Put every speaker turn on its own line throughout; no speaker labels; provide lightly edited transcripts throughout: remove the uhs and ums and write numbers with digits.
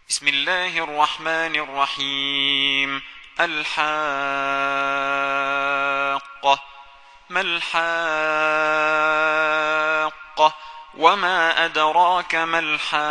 بسم الله الرحمن الرحيم. الحاقة. ما الحاقة؟ وما أدراك ما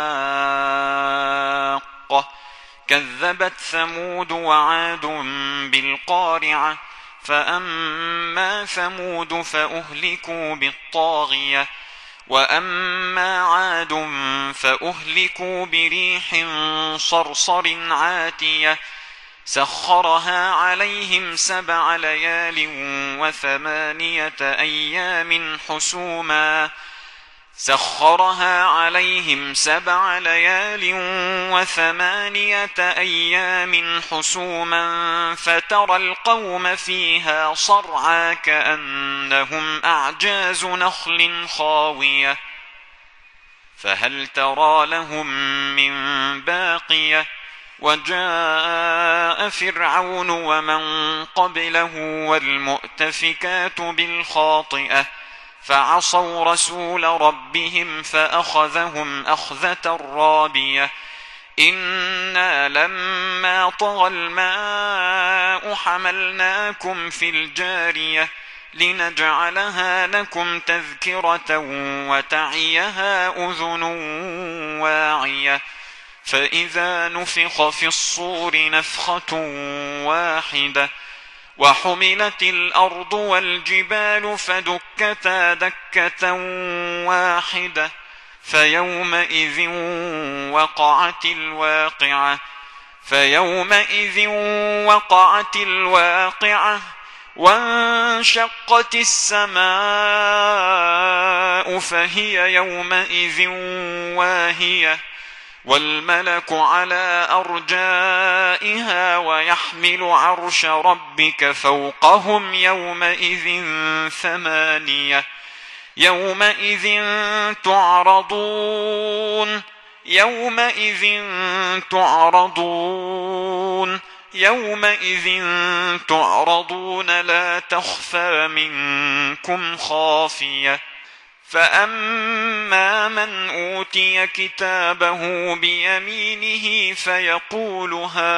الحاقة؟ كذبت ثمود وعاد بالقارعة. فأما ثمود فأهلكوا بالطاغية، وأما عاد فأهلكوا بريح صرصر عاتية سخرها عليهم 7 ليال و8 أيام حسوما فترى القوم فيها صرعى كأنهم أعجاز نخل خاوية فهل ترى لهم من باقية. وجاء فرعون ومن قبله والمؤتفكات بالخاطئة فعصوا رسول ربهم فأخذهم أخذة رابية. إنا لما طغى الماء حملناكم في الجارية لنجعلها لكم تذكرة وتعيها أذن واعية. فإذا نفخ في الصور نفخة واحدة وحملت الأرض والجبال فدكتا دكة واحدة فيومئذ وقعت الواقعة وانشقت السماء فهي يومئذ واهية والملك على أرجائها ويحمل عرش ربك فوقهم يومئذ 8. يومئذ تعرضون لا تخفى منكم خافية. فأما من أوتي كتابه بيمينه فيقول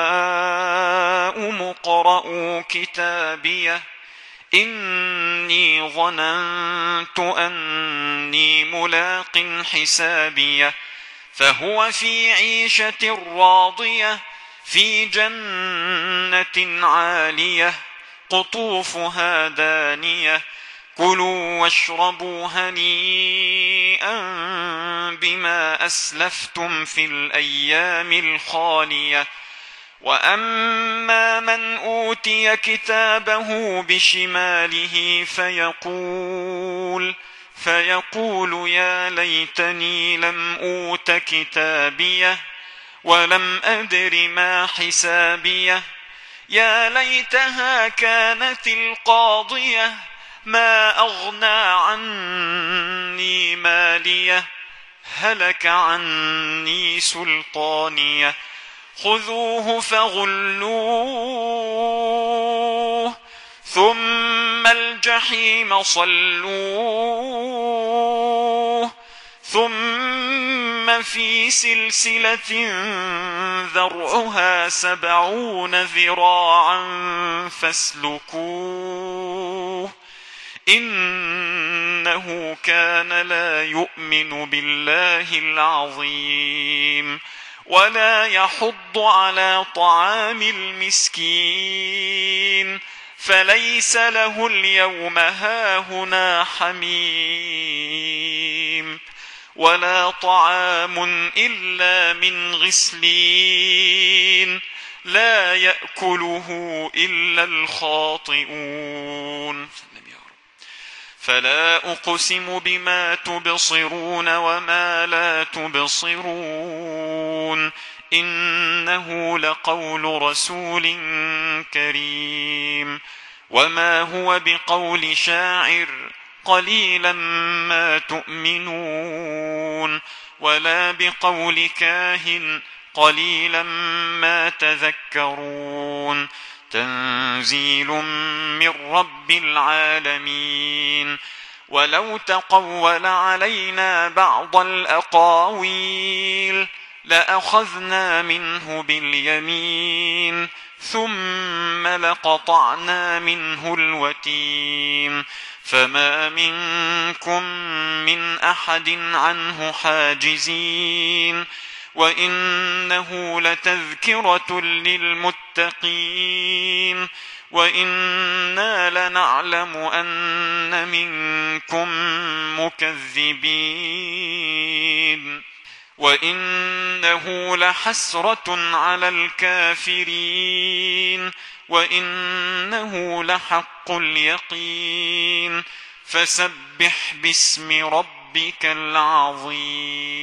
هاؤم اقرءوا كتابيه إني ظننت أني ملاق حسابيه فهو في عيشة راضية في جنة عالية قطوفها دانية كلوا واشربوا هنيئا بما أسلفتم في الأيام الخالية. وأما من أوتي كتابه بشماله فيقول يا ليتني لم أوت كتابيه ولم أدر ما حسابيه يا ليتها كانت القاضية ما أغنى عني ماليه هلك عني سلطانيه خذوه فغلوه ثم الجحيم صلوه ثم في سلسلة ذرعها 70 ذراعا فاسلكوه إنه كان لا يؤمن بالله العظيم ولا يحض على طعام المسكين فليس له اليوم هاهنا حميم ولا طعام إلا من غسلين لا يأكله إلا الخاطئون. فلا أقسم بما تبصرون وما لا تبصرون إنه لقول رسول كريم وما هو بقول شاعر قليلا ما تؤمنون ولا بقول كاهن قليلا ما تذكرون تنزيل من رب العالمين. ولو تقول علينا بعض الأقاويل لأخذنا منه باليمين ثم لقطعنا منه الوتين فما منكم من أحد عنه حاجزين وإنه لتذكرة للمتقين وإنا لنعلم أن منكم مكذبين وإنه لحسرة على الكافرين وإنه لحق اليقين فسبح باسم ربك العظيم.